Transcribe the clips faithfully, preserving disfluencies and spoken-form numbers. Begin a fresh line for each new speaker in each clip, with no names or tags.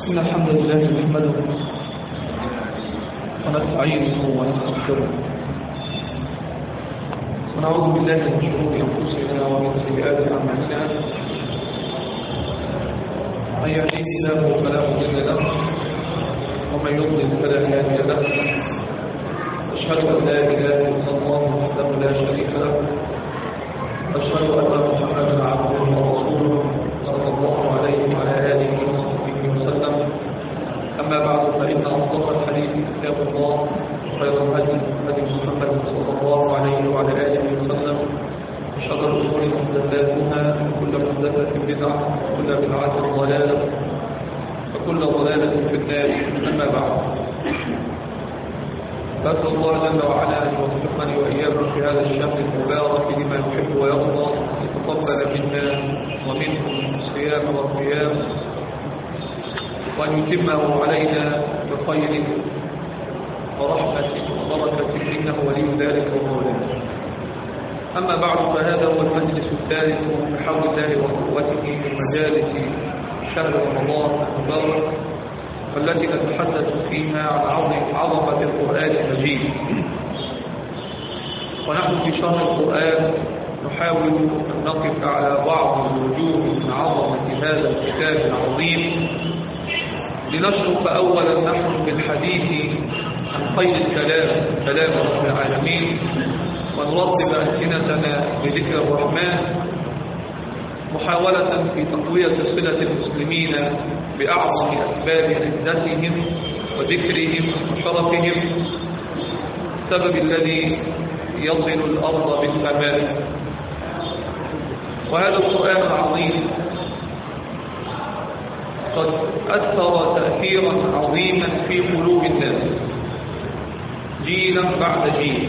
إن الحمد لله نحمده ونستعينه ونستغفره ونعوذ بالله من شرور أنفسنا ومن سيئات أعمالنا. من يهده الله فلا مضل له ومن يضلل فلا هادي له. أشهد أن لا إله إلا الله وحده لا شريك له، أشهد أن محمدا عبده ورسوله صلى الله عليه وعلى آله وصحبه وسلم. أما بعد فإن أصدق الحديث كتاب الله وخير الهدي هدي محمد صلى الله عليه وعلى آله وسلم، وشر الأمور محدثاتها وكل محدثة بدعة وكل بدعة ضلالة وكل ضلالة في النار. أما بعد، فأسأل الله جل وعلا أن يوفقني وإياكم في هذا الشهر المبارك لما يحب ويرضى، يتقبل منا ومنكم الصيام والقيام، وأن يتمه علينا بخير ورحمة وبركة إنه ولي ذلك ومولاه. أما بعد، فهذا هو المجلس الثالث بحول الله وقوته من مجالس شهر رمضان المبارك، والتي نتحدث فيها عن عظمة القرآن المجيد. ونحن في شهر القرآن نحاول أن نقف على بعض الوجوه من عظمة هذا الكتاب العظيم، لنشرف أولا نحن بالحديث عن خير الكلام كلام رب العالمين، ونرتب ألسنتنا بذكر الرحمن، محاولة في تقوية صلة المسلمين بأعظم أسباب عزتهم وذكرهم وشرفهم، السبب الذي يصل الأرض بالسماء. وهذا القرآن العظيم قد أثر تأثيرا عظيما في قلوب الناس جيلا بعد جيل،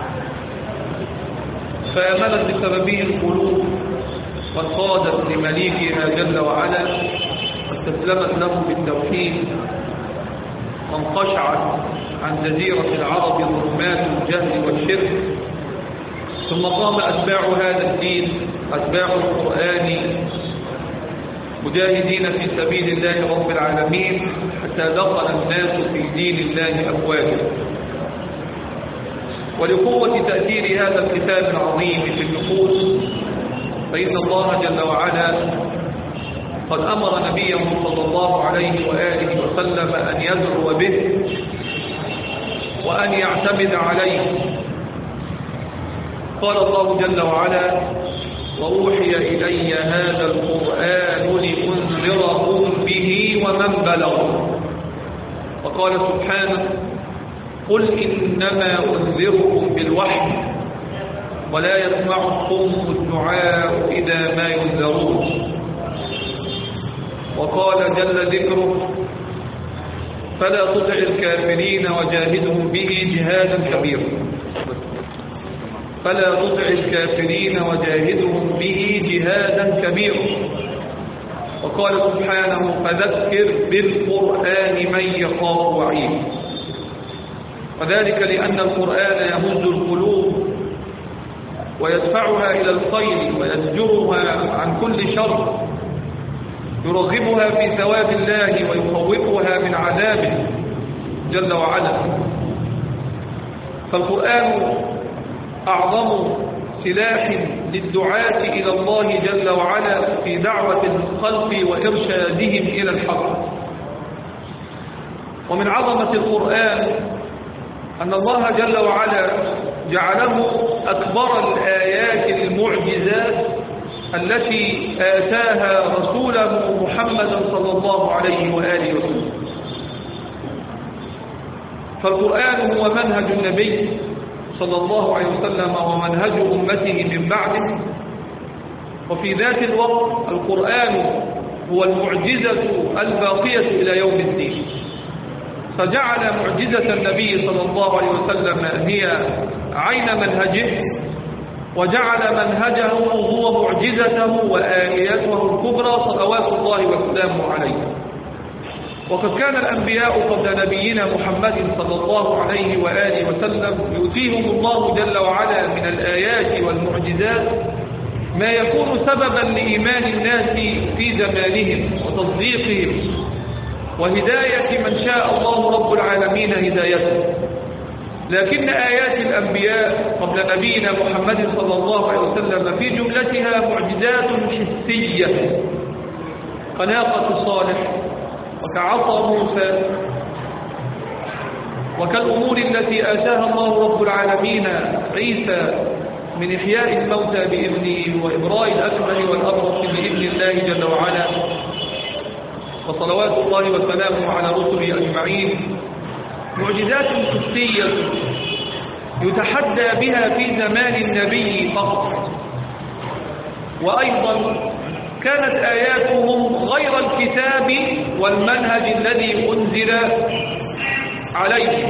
فآمنت بسببه القلوب وانقادت لمليكها جل وعلا، واستسلمت له بالتوحيد، وانقشعت عن جزيرة العرب ظلمات الجهل والشرك. ثم قام أتباع هذا الدين، أتباع القرآن، مجاهدين في سبيل الله رب العالمين، حتى دخل الناس في دين الله أفواجا. ولقوة تأثير هذا الكتاب العظيم في النفوس، فإن الله جل وعلا قد أمر نبيه صلى الله عليه وآله وسلم أن يدعو به وأن يعتمد عليه. قال الله جل وعلا: وأوحي إلي هذا القرآن لأنذركم به ومن بلغ. وقال سبحانه: قل إنما أنذركم بالوحي ولا يسمع الصم الدعاء إذا ما ينذرون. وقال جل ذكره: فلا تطع الكافرين وجاهدهم به جهادا كبيرا. فلا تطع الكافرين وجاهدهم به جهادا كبيرا. وقال سبحانه: فذكر بالقرآن من يخاف وعيد. وذلك لأن القرآن يهز القلوب ويدفعها إلى الخير ويزجرها عن كل شر، يرغبها في ثواب الله ويخوفها من عذابه جل وعلا. فالقرآن أعظم سلاح للدعاة إلى الله جل وعلا في دعوة الخلق وإرشادهم إلى الحق. ومن عظمة القرآن أن الله جل وعلا جعله أكبر الآيات المعجزات التي آتاها رسوله محمدا صلى الله عليه وآله وسلم. فالقرآن هو منهج النبي صلى الله عليه وسلم ومنهج أمته من بعده، وفي ذات الوقت القرآن هو المعجزة الباقية إلى يوم الدين. فجعل معجزة النبي صلى الله عليه وسلم هي عين منهجه، وجعل منهجه هو معجزته وآياته الكبرى صلوات الله وسلامه عليه. وقد كان الأنبياء قبل نبينا محمد صلى الله عليه وآله وسلم يؤتيهم الله جل وعلا من الآيات والمعجزات ما يكون سببا لإيمان الناس في زمانهم وتصديقهم وهداية من شاء الله رب العالمين هدايته. لكن آيات الأنبياء قبل نبينا محمد صلى الله عليه وسلم في جملتها معجزات حسية كناقة صالح وكعصا موسى وكالأمور التي آتاها الله رب العالمين عيسى من إحياء الموتى بإذنه وإبراء الأكمل والأبرص بإذن الله جل وعلا، وصلوات الله وسلامه على رسله أجمعين. معجزات حسية يتحدى بها في زمان النبي فقط، وأيضا كانت آياتهم غير الكتاب والمنهج الذي أنزل عليه.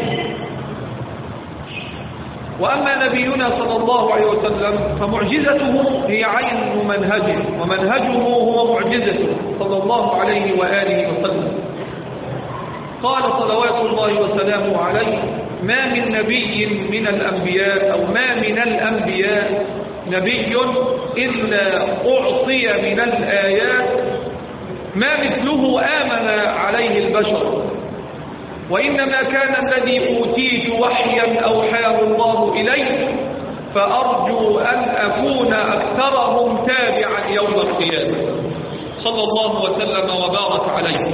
وأما نبينا صلى الله عليه وسلم فمعجزته هي عين منهجه، ومنهجه هو معجزته صلى الله عليه وآله وسلم. قال صلوات الله وسلامه عليه: ما من نبي من الأنبياء أو ما من الأنبياء نبي إلا أعطي من الآيات ما مثله آمن عليه البشر، وإنما كان الذي أوتيت وحيا أوحاه الله إليه، فأرجو أن أكون أكثرهم تابعا يوم القيامة، صلى الله وسلم وبارك عليه.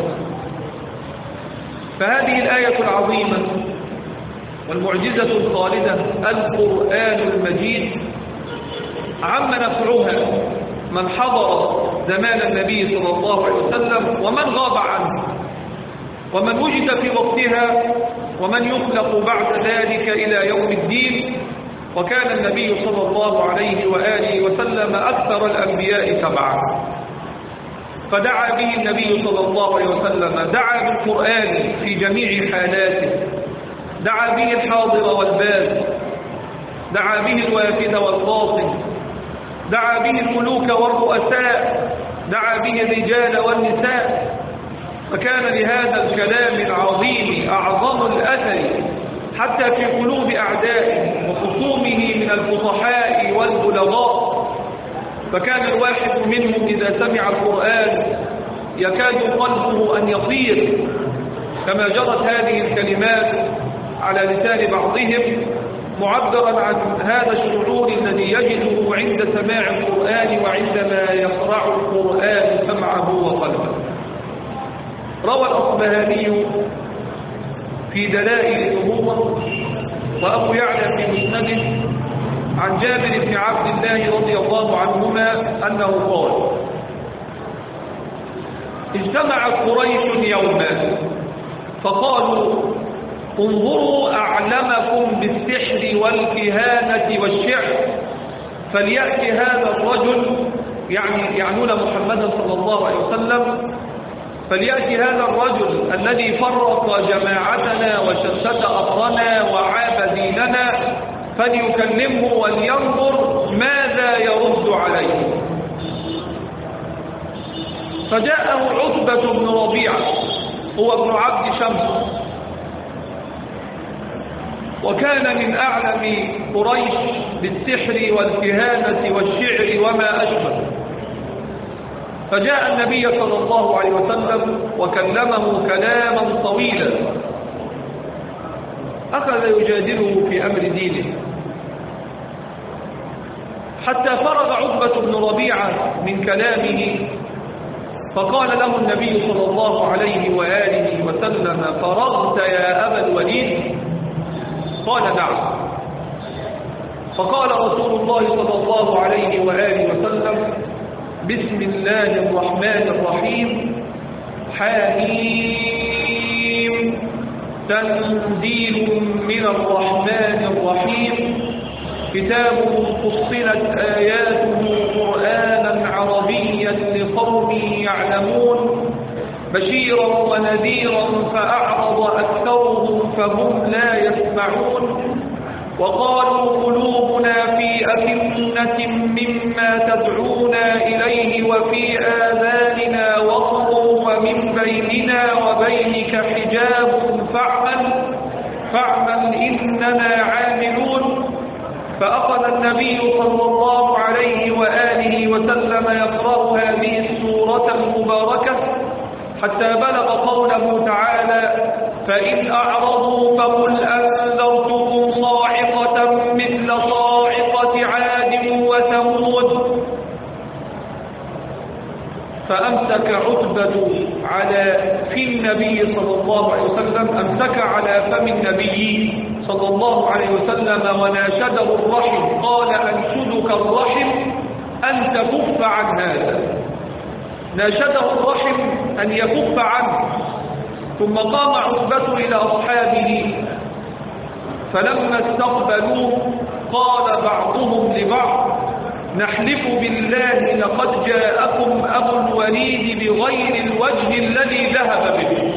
فهذه الآية العظيمة والمعجزة الخالدة القرآن المجيد عم نفعها من حضر زمان النبي صلى الله عليه وسلم ومن غاب عنه، ومن وجد في وقتها ومن يخلق بعد ذلك إلى يوم الدين. وكان النبي صلى الله عليه وآله وسلم أكثر الأنبياء تبعا، فدعا به النبي صلى الله عليه وسلم، دعا بالقرآن في جميع حالاته، دعا به الحاضر والباد، دعا به الوافد والقاصد، دعا به الملوك والرؤساء، دعا به الرجال والنساء. فكان لهذا الكلام العظيم أعظم الأثر حتى في قلوب أعدائه وخصومه من الفصحاء والبلغاء. فكان الواحد منهم إذا سمع القرآن يكاد قلبه أن يطير، كما جرت هذه الكلمات على لسان بعضهم معبرا عن هذا الشعور الذي يجده عند سماع القرآن وعندما يقرأ القرآن سمعه وقلبه. روى الأصبهاني في دلائل النبوة وأبو يعلى في مسنده عن جابر بن عبد الله رضي الله عنهما أنه قال: اجتمعت قريش يوما فقالوا: انظروا أعلمكم بالسحر والكهانة والشعر، فليأتي هذا الرجل، يعني يعنون محمدا صلى الله عليه وسلم، فليأتي هذا الرجل الذي فرق جماعتنا وشتت أمرنا وعاب ديننا، فليكلمه ولينظر ماذا يرد عليه. فجاءه عتبة بن ربيعة هو ابن عبد شمس، وكان من أعلم قريش بالسحر والكهانة والشعر وما أشبه. فجاء النبي صلى الله عليه وسلم وكلمه كلاما طويلا، أخذ يجادله في أمر دينه حتى فرغ عتبة بن ربيعة من كلامه، فقال له النبي صلى الله عليه وآله وسلم: فرغت يا أبا الوليد؟ قال: نعم. فقال رسول الله صلى الله عليه وآله وسلم: بسم الله الرحمن الرحيم، حميم، تنزيل من الرحمن الرحيم، كتاب فصلت آياته قرآنا عربيا لقوم يعلمون، بشيرا ونذيرا فأعرض أكثرهم فهم لا يسمعون، وقالوا قلوبنا في أكنة مما تدعونا إليه وفي آذاننا وقر ومن بيننا وبينك حجاب فاعمل فاعمل إننا عاملون. فأخذ النبي صلى الله عليه وآله وسلم يقرأ هذه السورة المباركة حتى بلغ قوله تعالى: فإن أعرضوا فقل أنذرتكم صاعقة مثل صاعقة عاد وثمود. فأمسك عتبة على في النبي صلى الله عليه وسلم، أمسك على فم النبي صلى الله عليه وسلم وناشده الرحم، قال أنشدك الرحم أن تكف عن هذا. ناشده الرحم أن يكف عنه. ثم قام عتبة إلى أصحابه فلما استقبلوه قال بعضهم لبعض نحلف بالله لقد جاءكم أبو الوليد بغير الوجه الذي ذهب به.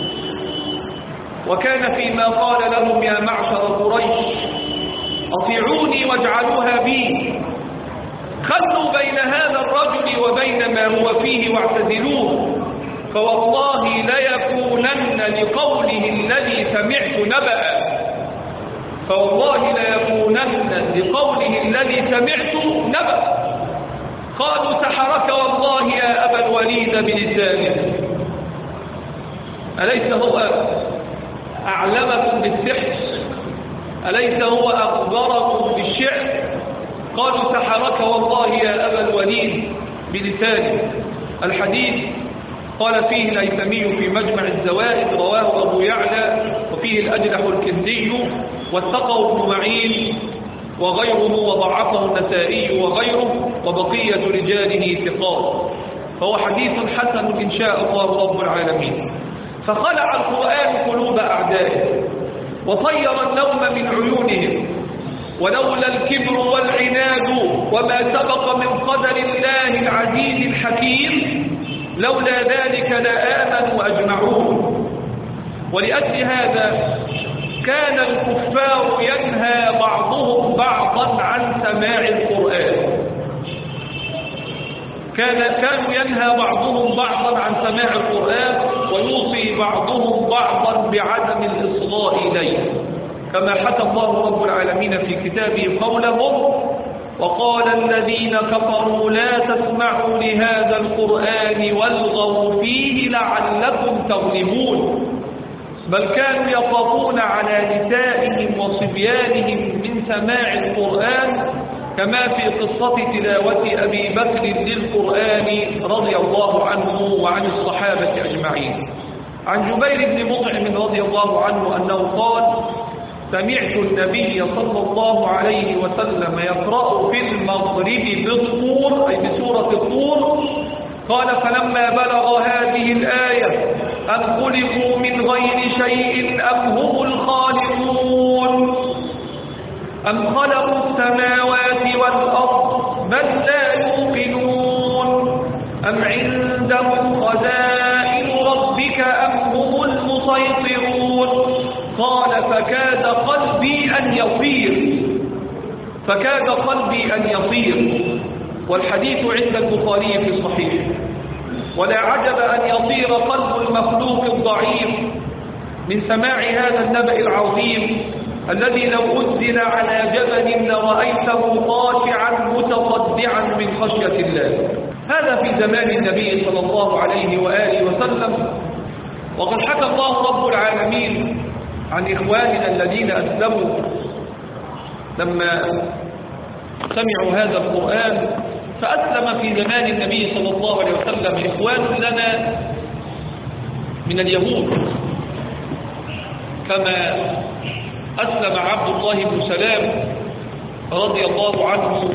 وكان فيما قال لهم يا معشر قريش أطيعوني واجعلوها بي، خلوا بين هذا الرجل وبين ما هو فيه واعتزلوه، فوالله ليكونن لقوله الذي سمعت نبأ، فوالله ليكونن لقوله الذي سمعت نبأ. قالوا سحرك والله يا أبا الوليد بلسانه، أليس هو أعلمكم بالسحر؟ أليس هو أخبركم بالشعر؟ قالوا سحرك والله يا أبا الوليد بلسانه. الحديث قال فيه الهيثمي في مجمع الزوائد رواه أبو يعلى، وفيه الأجلح الكندي وثقه ابن معين وغيره، وضعفه النسائي وغيره، وبقية رجاله ثقات، فهو حديث حسن إن شاء الله رب العالمين. فخلع القرآن قلوب أعدائه وطير النوم من عيونهم، ولولا الكبر والعناد وما سبق من قدر الله العزيز الحكيم لولا ذلك لآمنوا أجمعون. ولأجل هذا كان الكفار ينهى بعضهم بعضا عن سماع القرآن، كان كانوا ينهى بعضهم بعضا عن سماع القرآن، ويوصي بعضهم بعضا بعدم الإصغاء إليه، كما حكى الله رب العالمين في كتابه قولهم وقال الذين كفروا لا تسمعوا لهذا القرآن والغوا فيه لعلكم تغلبون. بل كانوا يخافون على نسائهم وصبيانهم من سماع القرآن، كما في قصة تلاوة أبي بكر للقرآن رضي الله عنه وعن الصحابة أجمعين. عن جبير بن مطعم رضي الله عنه أنه قال سمعت النبي صلى الله عليه وسلم يقرأ في المغرب بالطور، أي بسورة الطور، قال فلما بلغ هذه الآية أم خلقوا من غير شيء أم هم الخالقون أم خلقوا السماوات والأرض بل لا يوقنون أم عندهم خزائن ربك أم هم المسيطرون. قال فكاد قلبي أن يطير فكاد قلبي أن يطير والحديث عند البخاري في الصحيح. ولا عجب أن يطير قلب المخلوق الضعيف من سماع هذا النبأ العظيم الذي لو أنزل على جبل لرأيته خاشعا متصدعا من خشية الله. هذا في زمان النبي صلى الله عليه وآله وسلم. وقد حكى الله رب العالمين عن إخواننا الذين أسلموا لما سمعوا هذا القرآن، فأسلم في زمان النبي صلى الله عليه وسلم إخوان لنا من اليهود، كما أسلم عبد الله بن سلام رضي الله عنه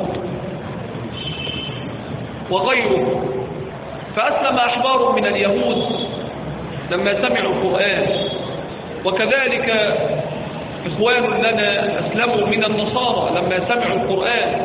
وغيره. فأسلم أحبار من اليهود لما سمعوا القرآن، وكذلك إخوان لنا أسلموا من النصارى لما سمعوا القرآن،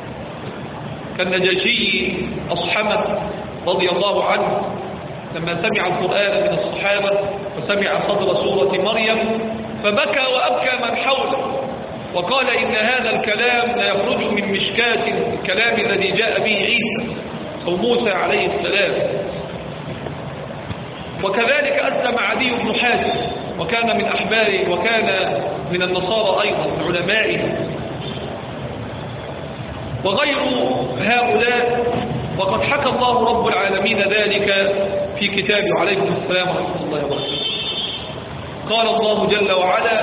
كالنجاشي أصحمة رضي الله عنه لما سمع القرآن من الصحابة وسمع صدر سورة مريم فبكى وأبكى من حوله، وقال إن هذا الكلام لا يخرج من مشكاة الكلام الذي جاء به عيسى أو موسى عليه السلام. وكذلك أسلم عدي بن حاتم وكان من أحباره وكان من النصارى أيضا من علمائه، وغير هؤلاء. وقد حكى الله رب العالمين ذلك في كتابه عليه السلام ورحمة الله وبركاته. قال الله جل وعلا: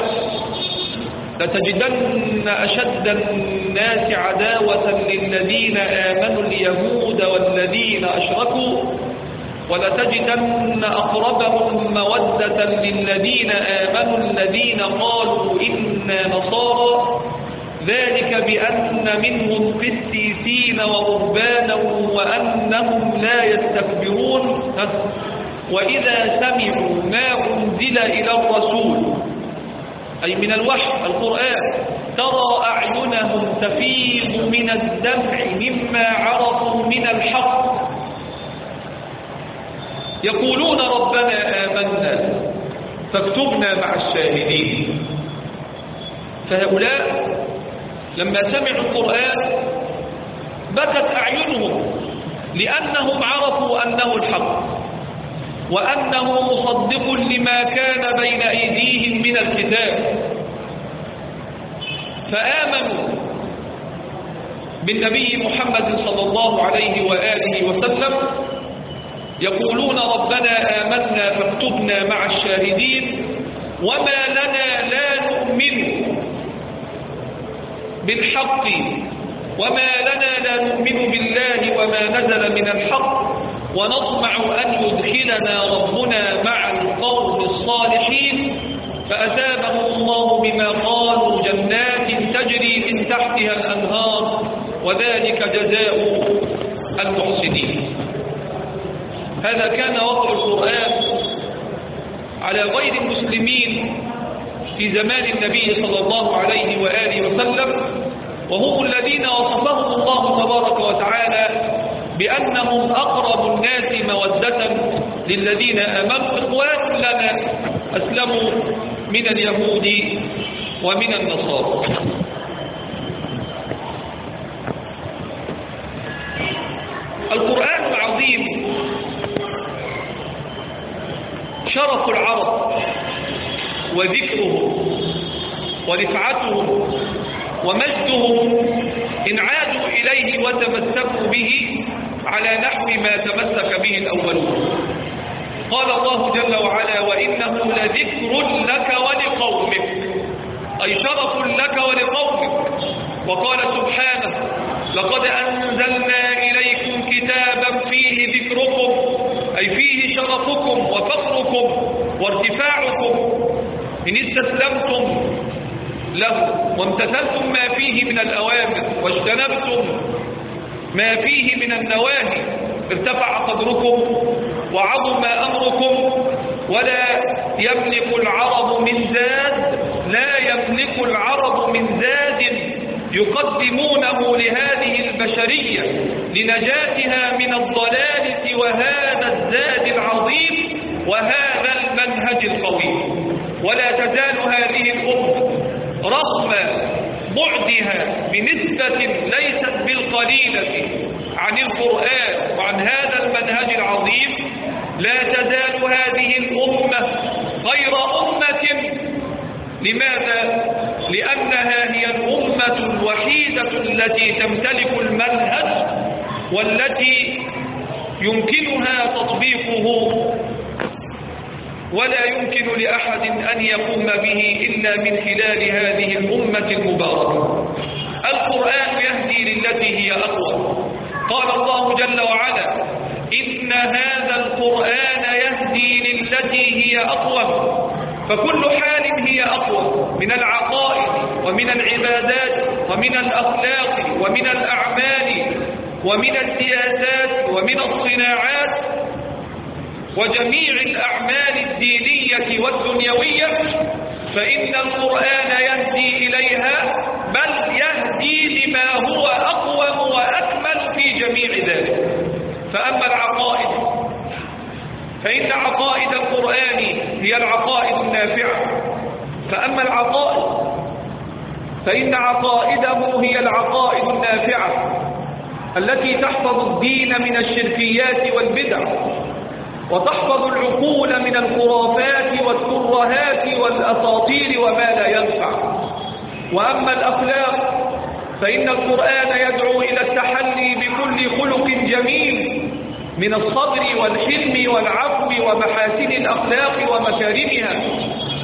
لتجدن أشد الناس عداوة للذين آمنوا اليهود والذين أشركوا ولتجدن أقربهم مودة للذين آمنوا الذين قالوا إنا نصارى ذلك بأن منهم قسيسين ورهبانا وأنهم لا يستكبرون وإذا سمعوا ما أنزل إلى الرسول أي من الوحي القرآن ترى أعينهم تفيض من الدمع مما عرفوا من الحق يقولون ربنا آمنا فاكتبنا مع الشاهدين. فهؤلاء لما سمعوا القرآن بكت أعينهم لأنهم عرفوا أنه الحق وأنه مصدق لما كان بين أيديهم من الكتاب، فآمنوا بالنبي محمد صلى الله عليه وآله وسلم يقولون ربنا آمنا فاكتبنا مع الشاهدين. وما لنا لا نؤمن بالحق وما لنا لا نؤمن بالله وما نزل من الحق ونطمع أن يدخلنا ربنا مع القوم الصالحين فأثابهم الله بما قالوا جنات تجري من تحتها الأنهار وذلك جزاء المحسنين. هذا كان وضع القرآن على غير المسلمين في زمان النبي صلى الله عليه وآله وسلم، وهم الذين وصفهم الله تبارك وتعالى بأنهم أقرب الناس مودة للذين آمنوا إخوان لنا أسلموا من اليهود ومن النصارى. القرآن العظيم شرف العرب وذكرهم ورفعتهم ومجدهم إن عادوا إليه وتمسكوا به على نحو ما تمسك به الأولون. قال الله جل وعلا: وإنه لذكر لك ولقومك، أي شرف لك ولقومك. وقال سبحانه: لقد أنزلنا إليكم كتابا فيه ذكركم، أي فيه شرفكم وفخركم وارتفاعكم إن استسلمتم له وامتثلتم ما فيه من الأوامر واجتنبتم ما فيه من النواهي ارتفع قدركم وعظم أمركم. ولا يملك العرب من زاد لا يملك العرب من زاد يقدمونه لهذه البشرية لنجاتها من الضلالة وهذا الزاد العظيم وهذا المنهج القوي. ولا تزال هذه الأمة رغم بعدها بنسبة ليست بالقليلة عن القرآن وعن هذا المنهج العظيم، لا تزال هذه الأمة غير أمة. لماذا؟ لأنها هي الأمة الوحيدة التي تمتلك المنهج والتي يمكنها تطبيقه ولا يمكن لأحد أن يقوم به إلا من خلال هذه الأمة المباركة. القرآن يهدي للتي هي أقوى. قال الله جل وعلا: إن هذا القرآن يهدي للتي هي أقوى. فكل حال هي أقوى من العقائد ومن العبادات ومن الأخلاق ومن الأعمال ومن السياسات ومن الصناعات وجميع الأعمال الدينية والدنيوية، فإن القرآن يهدي إليها، بل يهدي لما هو أقوم وأكمل في جميع ذلك. فأما العقائد فإن عقائد القرآن هي العقائد النافعة. فأما العقائد فإن عقائده هي العقائد النافعة التي تحفظ الدين من الشركيات والبدع وتحفظ العقول من الخرافات والترهات والأساطير وما لا ينفع. وأما الأخلاق فإن القرآن يدعو إلى التحلي بكل خلق جميل من الصبر والحلم والعفو ومحاسن الأخلاق ومكارمها.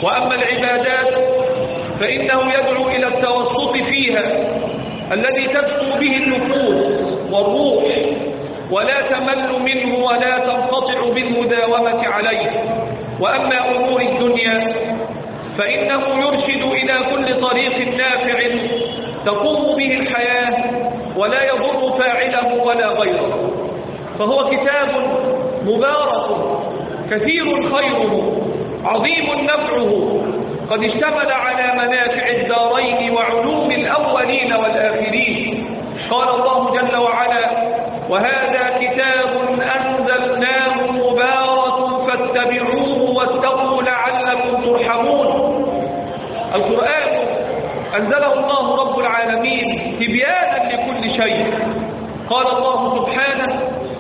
وأما العبادات فإنه يدعو إلى التوسط فيها الذي تسكو به النفوس والروح ولا تمل منه ولا تنقطع بالمداومة عليه. وأما أمور الدنيا فإنه يرشد إلى كل طريق نافع تقوم به الحياة ولا يضر فاعله ولا غيره، فهو كتاب مبارك كثير خيره عظيم نفعه، قد اشتمل على منافع الدارين وعلوم الأولين والآخرين. قال الله جل وعلا: وهذا كتاب أنزلناه مبارك فاتبعوه واتقوا لعلكم ترحمون. القرآن أنزله الله رب العالمين تبيانا لكل شيء. قال الله سبحانه: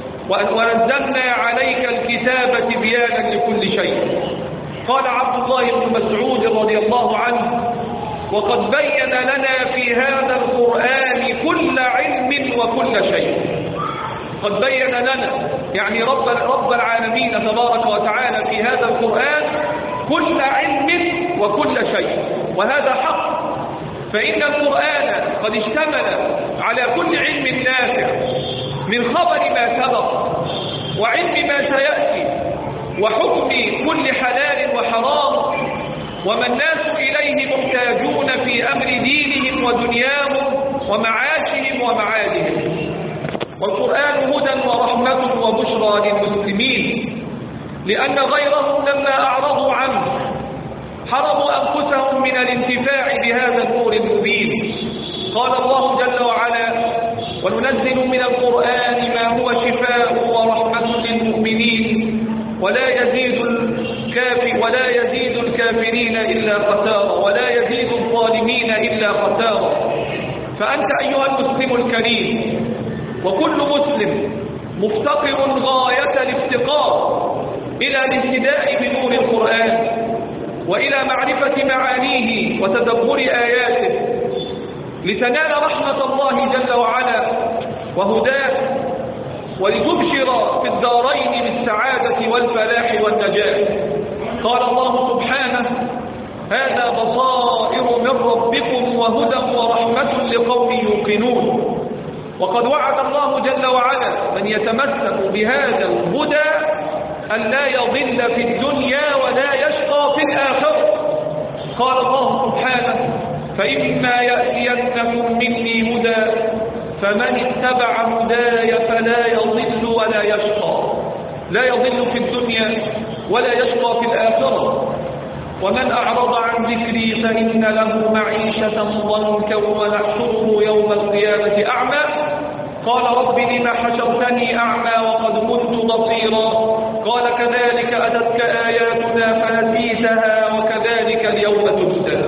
ونزلنا عليك الكتاب تبيانا لكل شيء. قال عبد الله بن مسعود رضي الله عنه: وقد بين لنا في هذا القرآن كل علم وكل شيء. قد بين لنا يعني رب, رب العالمين تبارك وتعالى في هذا القرآن كل علم وكل شيء، وهذا حق، فإن القرآن قد اشتمل على كل علم نافع من خبر ما سبق وعلم ما سيأتي وحكم كل حلال وحرام، وما الناس إليه محتاجون في أمر دينهم ودنياهم ومعاشهم ومعادهم. والقرآن هدى ورحمة وبشرى للمسلمين، لأن غيرهم لما أعرضوا عنه حرموا أنفسهم من الانتفاع بهذا النور المبين. قال الله جل وعلا: وننزل من القرآن ما هو شفاء ورحمة للمؤمنين ولا يزيد الكافر ولا يزيد الكافرين إلا خسارا ولا يزيد الظالمين إلا خسارا. فأنت أيها المسلم الكريم وكل مسلم مفتقر غاية الافتقار إلى الاهتداء بنور القرآن وإلى معرفة معانيه وتدبر آياته لتنال رحمة الله جل وعلا وهداه، ولتبشر في الدارين بالسعادة والفلاح والنجاة. قال الله سبحانه: هذا بصائر من ربكم وهدى ورحمة لقوم يوقنون. وقد وعد الله جل وعلا من يتمسك بهذا الهدى أن لا يضل في الدنيا ولا يشقى في الآخرة. قال الله سبحانه: فإما يأتينكم مني هدى فمن اتبع هداي فلا يضل ولا يشقى، لا يضل في الدنيا ولا يشقى في الآخرة. ومن أعرض عن ذكري فإن له معيشة ضنكا ونحشره يوم القيامة أعمى. قال: رب لم حشرتني أعمى وقد كنت بصيرا. قال: كذلك أتتك آياتنا فنسيتها وكذلك اليوم تنسى.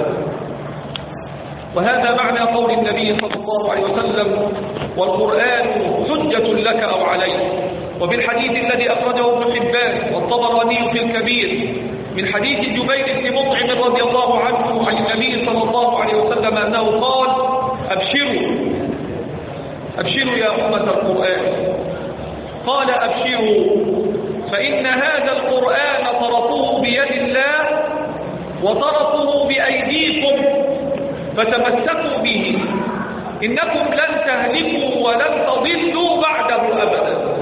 وهذا معنى قول النبي صلى الله عليه وسلم: والقرآن حجة لك أو عليك. وبالحديث الذي أخرجه ابن حبان والطبراني في الكبير من حديث جبير بن مطعم رضي الله عنه عن النبي صلى الله عليه وسلم أنه قال: أبشروا أبشروا يا أمة القرآن. قال: أبشروا فإن هذا القرآن طرفه بيد الله وطرفه بأيديكم فتمسكوا به، إنكم لن تهلكوا ولن تضلوا بعده أبدا.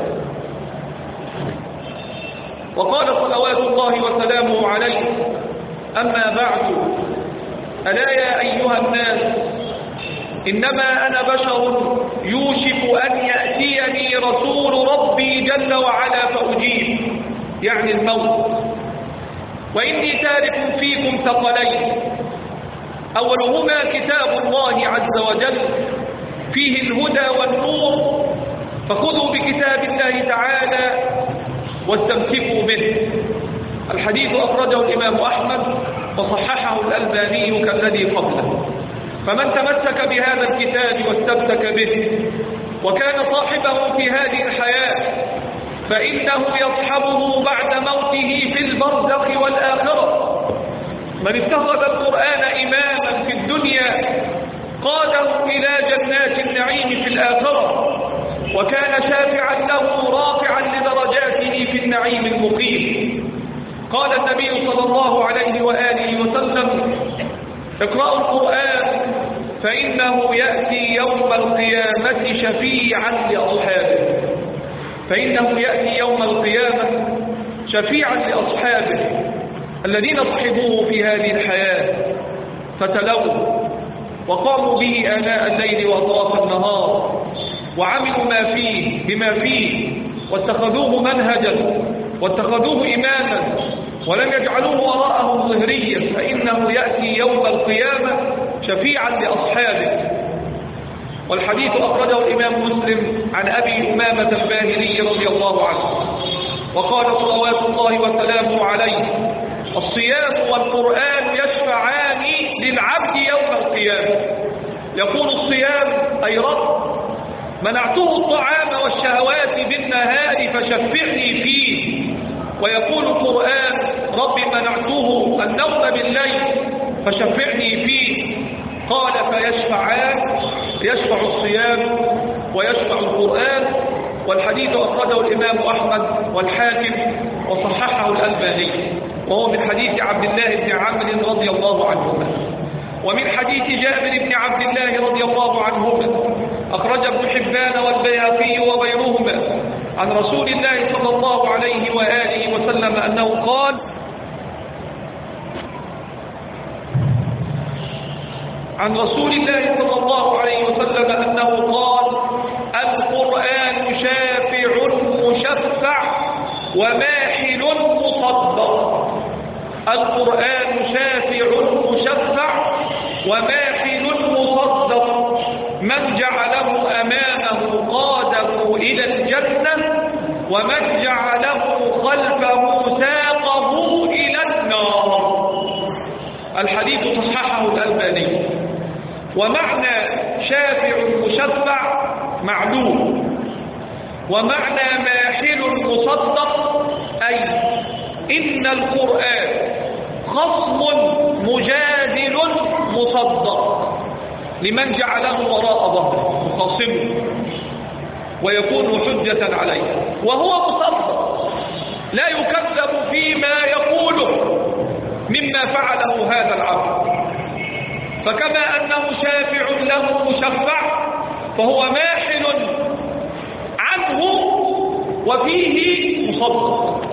وقال صلوات الله وسلامه عليه: أما بعد، ألا يا أيها الناس، إنما أنا بشر يوشك أن يأتيني رسول ربي جل وعلا فأجيب، يعني الموت. وإني تارك فيكم ثقلين، أولهما كتاب الله عز وجل فيه الهدى والنور، فخذوا بكتاب الله تعالى واستمسكوا به. الحديث أخرجه الإمام أحمد وصححه الألباني كالذي قبله. فمن تمسك بهذا الكتاب واستمسك به وكان صاحبه في هذه الحياة فإنه يصحبه بعد موته في البرزخ والآخرة. من اتخذ القرآن إماما في الدنيا قاده إلى جنات النعيم في الآخرة، وكان شافعا له رافعا لدرجاته في النعيم المقيم. قال النبي صلى الله عليه وآله اقرأوا القرآن فإنه يأتي يوم القيامة شفيعا لأصحابه، فإنه يأتي يوم القيامة شفيعا لأصحابه الذين صحبوه في هذه الحياة فتلوه وقاموا به آناء الليل وأطراف النهار وعملوا ما فيه بما فيه واتخذوه منهجا واتخذوه إماما ولم يجعلوه وراءهم ظهريا، فإنه يأتي يوم القيامة شفيعا لأصحابه. والحديث أخرجه الإمام مسلم عن أبي أمامة الباهلي رضي الله عنه وقال صلوات الله وسلامه عليه: الصيام والقرآن يشفعان للعبد يوم القيامة. يقول الصيام: أي رب منعته الطعام والشهوات بالنهار فشفعني فيه. ويقول القرآن: رب منعته النوم بالليل فشفعني فيه. قال: فيشفعان، يشفع الصيام ويشفع القرآن. والحديث أخرجه الإمام أحمد والحاكم وصححه الألباني، وهو من حديث عبد الله بن عمرو رضي الله عنهما. ومن حديث جابر بن عبد الله رضي الله عنهما أخرج ابن حبان والبيهقي وغيرهما عن رسول الله صلى الله عليه وآله وسلم أنه قال: عن رسول الله صلى الله عليه وسلم أنه قال: القرآن شافع مشفع وماحل مصدق. القرآن شافع مشفع وماحل مصدق، من جعله أمامه قاده إلى الجنة ومن جعله خلفه ساقه إلى النار. الحديث صححه الألباني. ومعنى شافع مشفع معلوم، ومعنى ماحل مصدق أي إن القرآن خصم مجادل مصدق لمن جعله وراء ظهره مخاصمه ويكون حجة عليه، وهو مصدق لا يكذب فيما يقوله مما فعله هذا العبد. فكما أنه شافع له مشفع فهو ماحل عنه وفيه مصدق.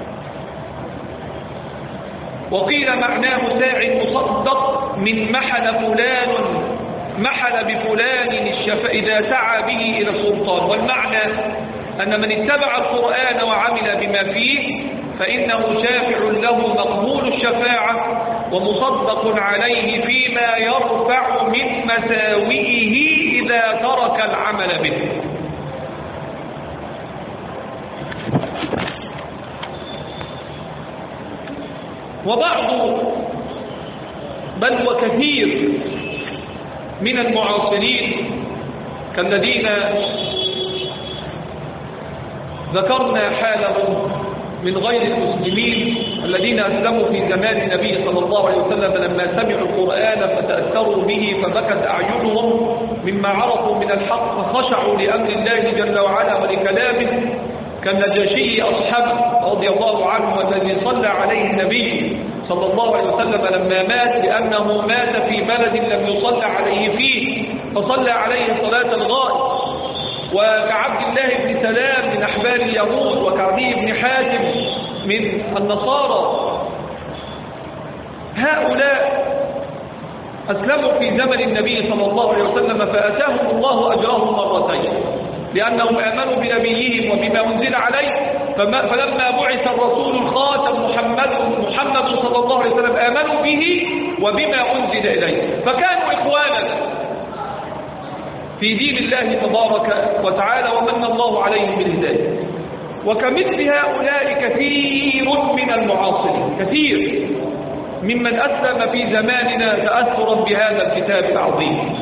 وقيل معناه ساع مصدق من محل فلان محل بفلان الشفاء إذا سعى به إلى السلطان. والمعنى أن من اتبع القرآن وعمل بما فيه فإنه شافع له مقبول الشفاعة ومصدق عليه فيما يرفع من مساوئه إذا ترك العمل به. وبعض بل وكثير من المعاصرين كالذين ذكرنا حالهم من غير المسلمين الذين أسلموا في زمان النبي صلى الله عليه وسلم لما سمعوا القرآن فتأثروا به فبكت أعينهم مما عرفوا من الحق فخشعوا لأمر الله جل وعلا ولكلامه، كالنجاشي أصحابه رضي الله عنه والذي صلى عليه النبي صلى الله عليه وسلم لما مات لأنه مات في بلد لم يصلى عليه فيه فصلى عليه صلاة الغائب. وكعبد الله بن سلام من أحبار اليهود وكعدي بن حاتم من النصارى، هؤلاء أسلموا في زمن النبي صلى الله عليه وسلم فأتاهم الله أجرهم مرتين لأنهم آمنوا بنبيهم وبما أنزل عليه، فلما بعث الرسول الخاتم محمد محمد صلى الله عليه وسلم آمنوا به وبما أنزل إليه، فكانوا إخوانا في دين الله تبارك وتعالى ومن الله عليهم بالهداية. وكمثل هؤلاء كثير من المعاصرين، كثير ممن أسلم في زماننا تأثرا بهذا الكتاب العظيم،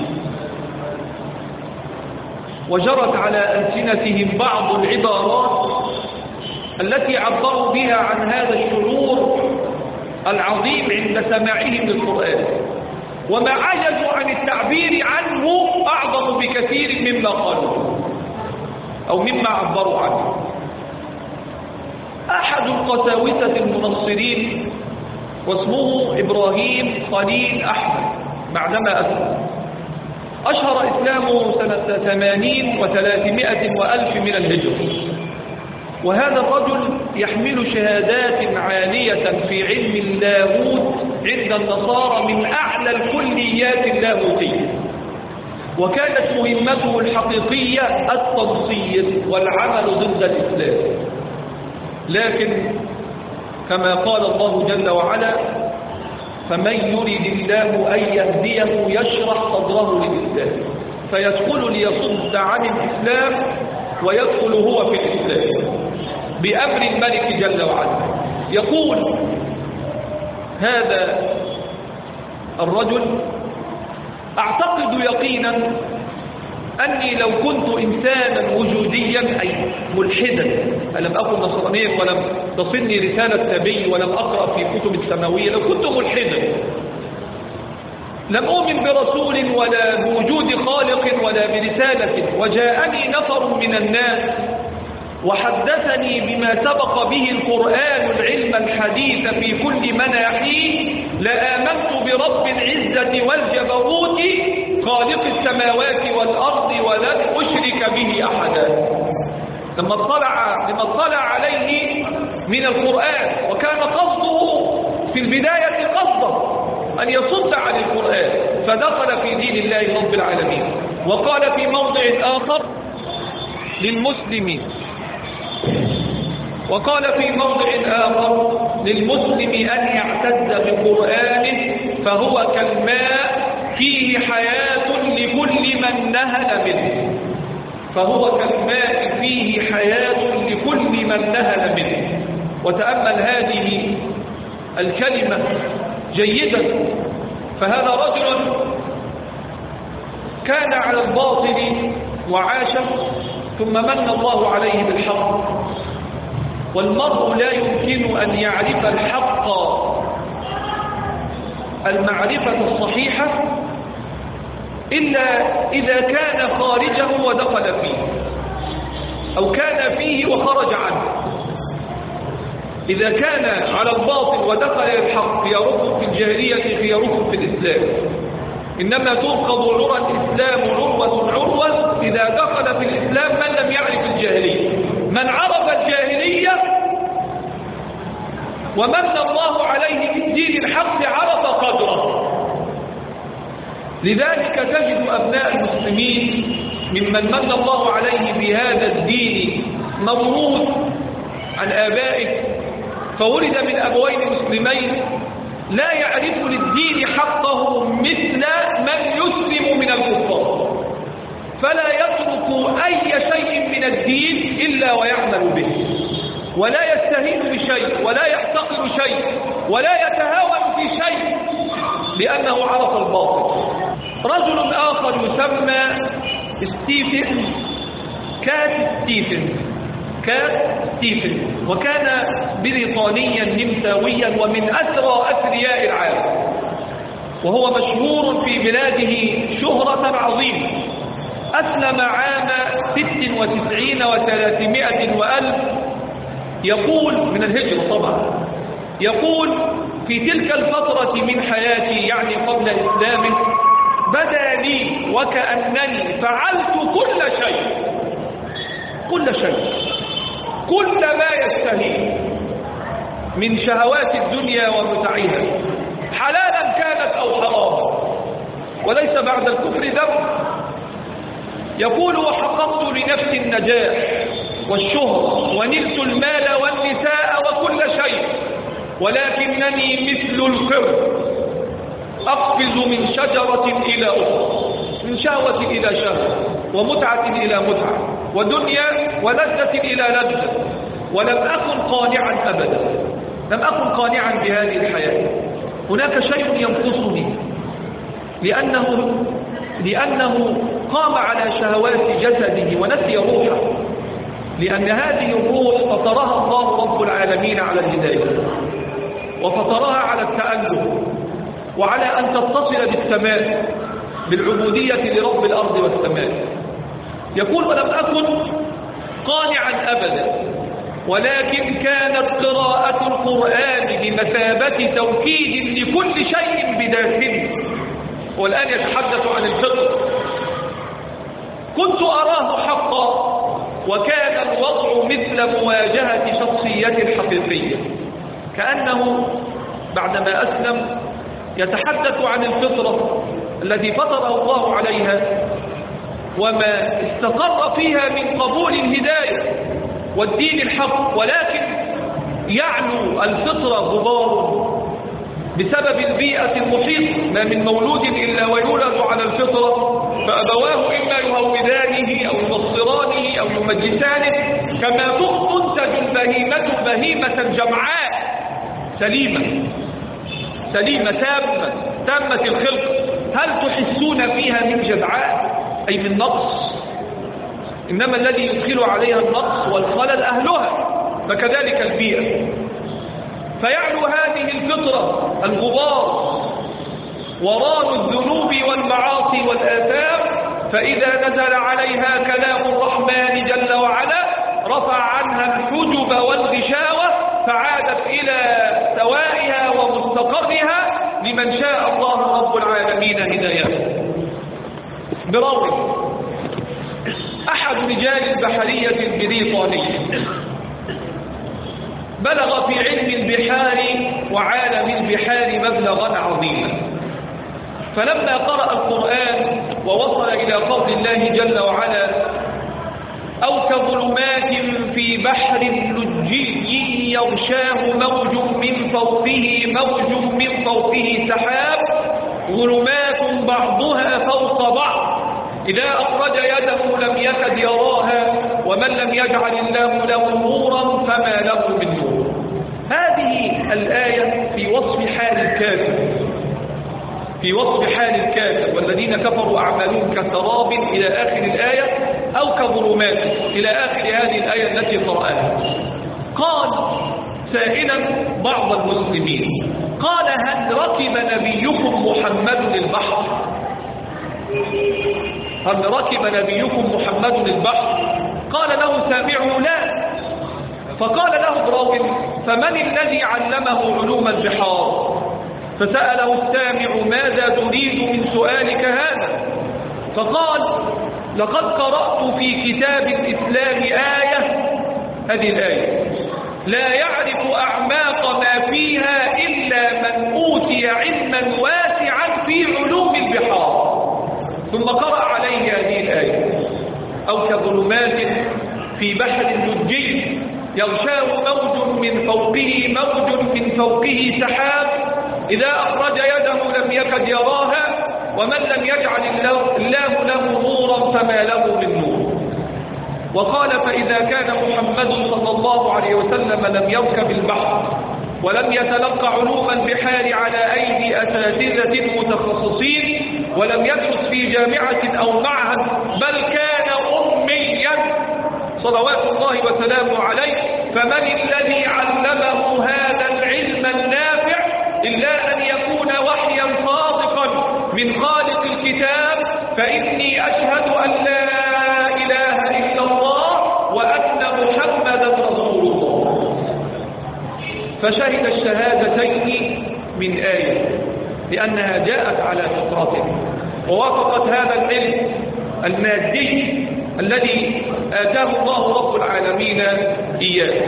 وجرت على ألسنتهم بعض العبارات التي عبروا بها عن هذا الشعور العظيم عند سماعهم للقرآن، وما عجزوا عن التعبير عنه أعظم بكثير مما قالوا أو مما عبروا عنه. أحد القساوسة المنصرين واسمه إبراهيم خليل أحمد بعدما أسلم. أشهر إسلامه سنة ثمانين وثلاثمائة وألف من الهجرة. وهذا الرجل يحمل شهادات عالية في علم اللاهوت عند النصارى من أعلى الكليات اللاهوتية، وكانت مهمته الحقيقية التنصير والعمل ضد الإسلام. لكن كما قال الله جل وعلا: فمن يرد الله أن يهديه يشرح صدره للإسلام فيدخل ليصد عن الإسلام ويدخل هو في الإسلام بأمر الملك جل وعلا. يقول هذا الرجل: أعتقد يقينا أني لو كنت إنسانا وجوديا أي ملحدا، لم أكن نصرانيا ولم تصلني رسالة نبي ولم أقرأ في كتب السماوية، لو كنت ملحدا لم أؤمن برسول ولا بوجود خالق ولا برسالة، وجاءني نفر من الناس وحدثني بما سبق به القرآن العلم الحديث في كل مناحيه لآمنت برب العزة والجبروت خالق السماوات والأرض ولن أشرك به أحدا. لما اطلع لما اطلع عليه من القرآن، وكان قصده في البداية قصده أن يصد عن القرآن، فدخل في دين الله رب العالمين. وقال في موضع آخر للمسلم وقال في موضع آخر للمسلم أن يعتز بقرآنه فهو كالماء فيه حياة لكل من نهل منه فهو كالماء فيه حياة لكل من نهل منه. وتأمل هذه الكلمة جيدا، فهذا رجل كان على الباطل وعاش، ثم من الله عليه بالحق. والمرء لا يمكن أن يعرف الحق المعرفة الصحيحة إلا إذا كان خارجه ودخل فيه، أو كان فيه وخرج عنه. إذا كان على الباطل ودخل إلى الحق يركض في الجاهلية فيركض في الإسلام. إنما تنقض عرى الإسلام عروة عروة إذا دخل في الإسلام من لم يعرف الجاهلية. من عرف الجاهلية ومن الله عليه بالدين الحق عرف قدره. لذلك تجد أبناء المسلمين ممن من الله عليه بهذا الدين موروث عن آبائه، فولد من أبوين مسلمين، لا يعرف للدين حقه مثل من يسلم من الكفار، فلا يترك أي شيء من الدين إلا ويعمل به، ولا يستهين بشيء ولا يحتقر شيء ولا يتهاون في شيء، لأنه عرف الباطل. رجل آخر يسمى ستيفن كات ستيفن كات ستيفن وكان بريطانيا نمساويا ومن أسرى أثرياء العالم، وهو مشهور في بلاده شهرة عظيمة. أسلم عام ست وتسعين وثلاثمائة وألف، يقول من الهجرة طبعا، يقول في تلك الفترة من حياتي يعني قبل إسلامه بدا لي وكأنني فعلت كل شيء كل شيء كل ما يستهي من شهوات الدنيا ومتعها، حلالا كانت أو حراما، وليس بعد الكفر ذنب. يقول وحققت لنفسي النجاح والشهرة ونلت المال والنساء وكل شيء، ولكنني مثل القرد أقفز من شجرة إلى أخرى، من شهوة إلى شهوة، ومتعة إلى متعة، ودنيا ولذة إلى لذة، ولم أكن قانعا أبدا، لم أكن قانعا بهذه الحياة. هناك شيء ينقصني، لأنه لأنه قام على شهوات جسده ونسي روحه، لأن هذه الروح فطرها الله رب العالمين على الهداية، وفطرها على التأله، وعلى أن تتصل بالسماء بالعبودية لرب الأرض والسماء. يقول ولم أكن قانعا أبدا، ولكن كانت قراءة القرآن بمثابة توكيد لكل شيء بداخله. والآن يتحدث عن الفطر. كنت أراه حقا، وكان الوضع مثل مواجهة شخصية حقيقية، كأنه بعدما أسلم يتحدث عن الفطرة التي فطره الله عليها وما استقر فيها من قبول الهداية والدين الحق، ولكن يعلو الفطرة غبار بسبب البيئة المحيطة. ما من مولود إلا ويولد على الفطرة، فأبواه إما يهودانه أو ينصرانه أو يمجسانه، كما تنتج البهيمة بهيمة جمعاء سليمة سليمة تامة تامة الخلق. هل تحسون فيها من جدعاء أي من نقص؟ إنما الذي يدخل عليها النقص والخلل أهلها، فكذلك البيئة. فيعلو هذه الفطرة الغبار وران الذنوب والمعاصي والآثام، فإذا نزل عليها كلام الرحمن جل وعلا رفع عنها الحجب والغشاوة، فعادت إلى سوائها ومستقرها لمن شاء الله رب العالمين هدايته. براوي أحد رجال البحرية البريطانية بلغ في علم البحار وعالم البحار مبلغا عظيما، فلما قرأ القرآن ووصل إلى قول الله جل وعلا أو كظلمات في بحر لجي يغشاه موج من فوقه موج من فوقه سحاب ظلمات بعضها فوق بعض إذا أخرج يده لم يكد يراها ومن لم يجعل الله له نورا فما له من نور. هذه الآية في وصف حال الكافر، في وصف حال الكافر والذين كفروا أعمالهم كسراب إلى آخر الآية أو كظلمات إلى آخر هذه الآية التي قرأناها. قال سائلا بعض المسلمين، قال هل ركب نبيكم محمد البحر؟ هل ركب نبيكم محمد البحر؟ قال له سامعه لا. فقال له براوي فمن الذي علمه علوم البحار؟ فسأله السامع ماذا تريد من سؤالك هذا؟ فقال لقد قرأت في كتاب الإسلام آية، هذه الآية لا يعرف أعماق ما فيها إلا من أوتي علما واسعا في علوم البحار. ثم قرأ عليه هذه الآية أو كظلمات في بحر لجي يغشاه موج من فوقه موج من فوقه سحاب إذا أخرج يده لم يكد يراها ومن لم يجعل الله له نورا فما له من نور. وقال فإذا كان محمد صلى الله عليه وسلم لم يركب البحر ولم يتلقى علوم البحار على أيدي أساتذة متخصصين ولم يدرس في جامعة أو معهد بل كان أميا صلوات الله وسلامه عليه، فمن الذي علمه هذا العلم النافع إلا أن يكون وحيا صادقا من خالق الكتاب؟ فإني أشهد أن لا إله إلا الله وأن محمدا رسول الله. فشهد الشهادتين من آية لأنها جاءت على فطرته ووافقت هذا العلم المادي الذي آتاه الله رب العالمين إياه.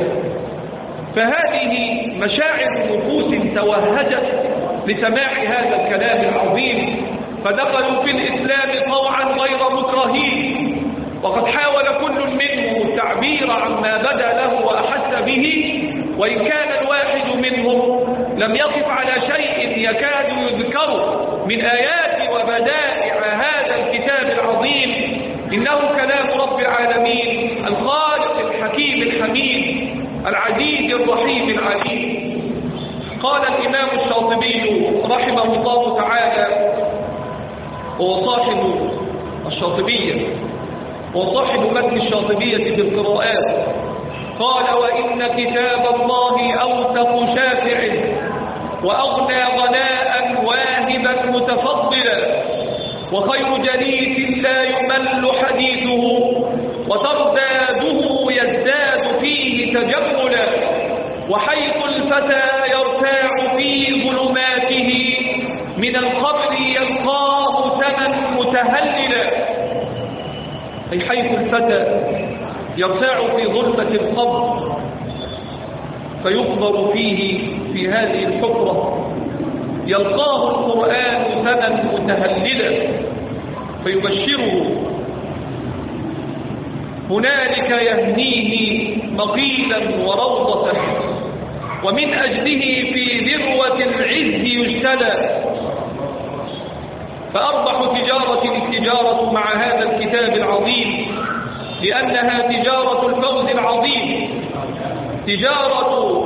فهذه مشاعر نفوس توهجت لسماع هذا الكلام العظيم، فدخلوا في الإسلام طوعا غير مكرهين، وقد حاول كل منهم التعبير عما بدا له وأحس به، وإن كان الواحد منهم لم يقف على شيء يكاد يذكر من آيات وبدائع هذا الكتاب العظيم، إنه كلام رب العالمين الخالق الحكيم الحميد العزيز الرحيم العليم. قال الإمام الشاطبي رحمه الله تعالى، هو صاحب الشاطبية وصاحب متن الشاطبية في القراءات، قال وإن كتاب الله أوثق شافع وأغنى غناء واهبا متفضلا وخير جليس لا يمل حديثه وترداده يزداد فيه تجملا أي حيث الفتى يرتاع في ظلمة القبر فيقبر فيه في هذه الحفرة، يلقاه القرآن ثنا متهللا فيبشره، هنالك يهنيه مقيلا وروضة، ومن أجله في ذروة العز يجتلى. فأربح تجارة التجارة مع هذا الكتاب العظيم، لأنها تجارة الفوز العظيم، تجارة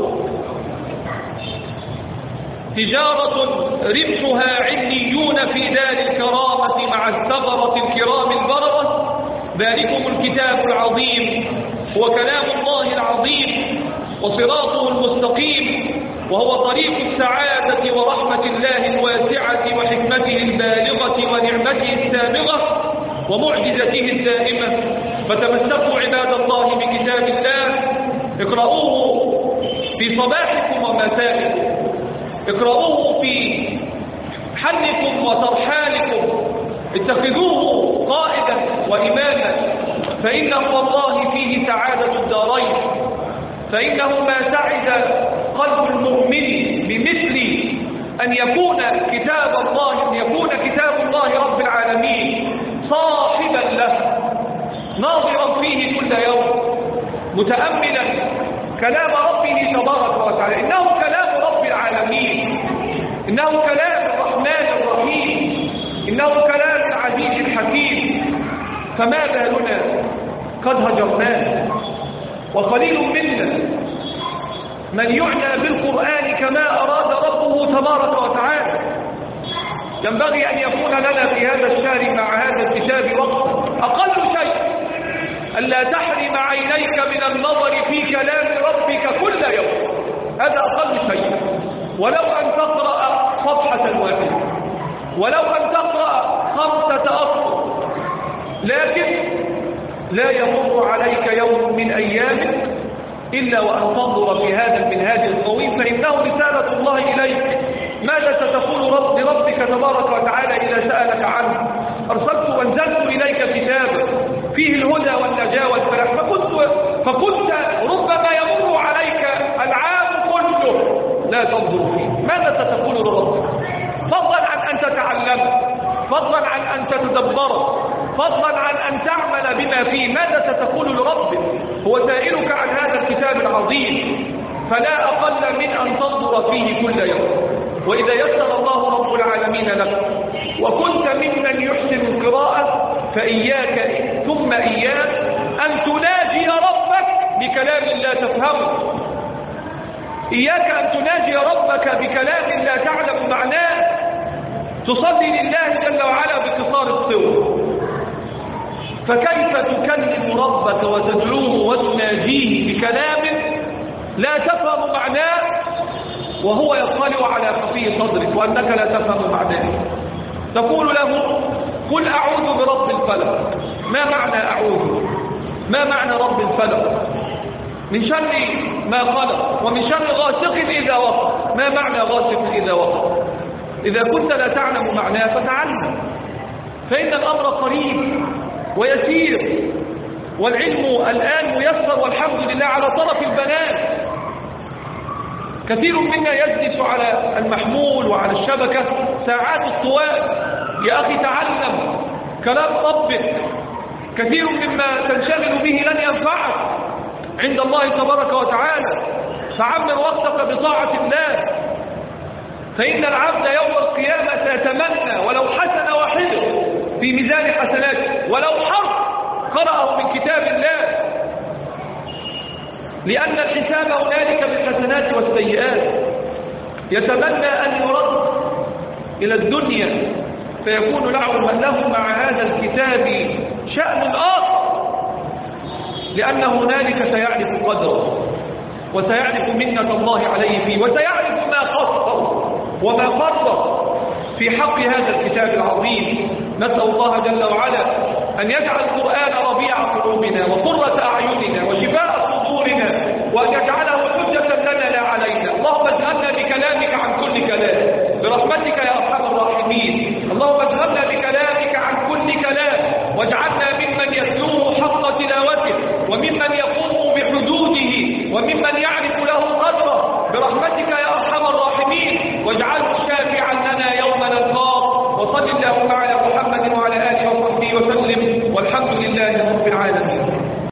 تجارة ربحها عليون في دار الكرامة مع الثغرة الكرام البررة. ذلكم الكتاب العظيم هو كلام الله العظيم وصراطه المستقيم، وهو طريق السعادة ورحمة الله الواسعة وحكمته البالغة ونعمته السابغة ومعجزته الدائمة. فتمسكوا عباد الله بكتاب الله، اقرأوه في صباحكم ومسائكم، اقرأوه في حلكم وترحالكم، اتخذوه قائدا وإماما، فإنه والله فيه سعادة الدارين. فإنه ما سعد قلب المؤمن بمثل أن يكون كتاب الله أن يكون كتاب الله رب العالمين صاحبا له، ناظرا فيه كل يوم، متأملا كلام ربه تبارك وتعالى. إنه كلام رب العالمين، إنه كلام الرحمن الرحيم، إنه كلام العزيز الحكيم. فما بالنا قد هجرناه، وقليل منا من يعنى بالقرآن كما أراد ربه تبارك وتعالى. ينبغي أن يكون لنا في هذا الشهر مع هذا الكتاب وقت أقل شيء ألا تحرم عينيك من النظر في كلام ربك كل يوم، هذا أقل شيء. ولو أن تقرأ صفحة واحدة، ولو أن تقرأ خمسة أسطر، لكن لا يمر عليك يوم من أيامك إلا وأن تنظر في هذا المنهاج القويم، فإنه رسالة الله إليك. ماذا ستقول رب لربك تبارك وتعالى إذا سألك عنه؟ أرسلت وأنزلت إليك كتابا فيه الهدى والنجاة والفلاح، فكنت, فكنت ربما يمر عليك العام كله لا تنظر فيه. ماذا ستقول لربك؟ فضلا عن أن تتعلم، فضلا عن أن تتدبر، فضلا عن أن تعمل بما فيه، ماذا ستقول لربك؟ هو سائلك عن هذا الكتاب العظيم، فلا أقل من أن تنظر فيه كل يوم. وإذا يسر الله رب العالمين لك وكنت ممن يحسن القراءة، فإياك ثم إياك أن تناجي ربك بكلام لا تفهمه، إياك أن تناجي ربك بكلام لا تعلم معناه. تصلي لله جل وعلا بقصار الصور، فكيف تكلم ربك وتدعوه وتناجيه بكلام لا تفهم معناه وهو يطلع على خفي صدرك وأنك لا تفهم معناه؟ تقول له قل أعوذ برب الفلق. ما معنى أعوذ؟ ما معنى رب الفلق؟ من شر ما خلق ومن شر غاسق إذا وقب. ما معنى غاسق إذا وقب؟ إذا كنت لا تعلم معناه فتعلم، فإن الأمر قريب ويسير، والعلم الآن ميسر والحمد لله على طرف البنات. كثير منا يجلس على المحمول وعلى الشبكة ساعات الطوال. يا أخي تعلم كلام ربك، كثير مما تنشغل به لن ينفعك عند الله تبارك وتعالى. فعمر وقتك بطاعة الله، فإن العبد يوم القيامة يتمنى ولو حسنة واحدة في ميزان حسناته، ولو حرف قرأه من كتاب الله، لأن الحساب هنالك بالحسنات والسيئات. يتمنى أن يرد إلى الدنيا فيكون له مع هذا الكتاب شأن آخر، لأن هنالك سيعرف قدره وسيعرف منة الله عليه فيه، وسيعرف ما خصه وما فرط في حق هذا الكتاب العظيم. نسأل الله جل وعلا أن يجعل القرآن ربيع قلوبنا وقرة أعيننا وشفاء صدورنا، وأن يجعله حجة لنا لا علينا. اللهم اجعلنا بكلامك عن كل كلام برحمتك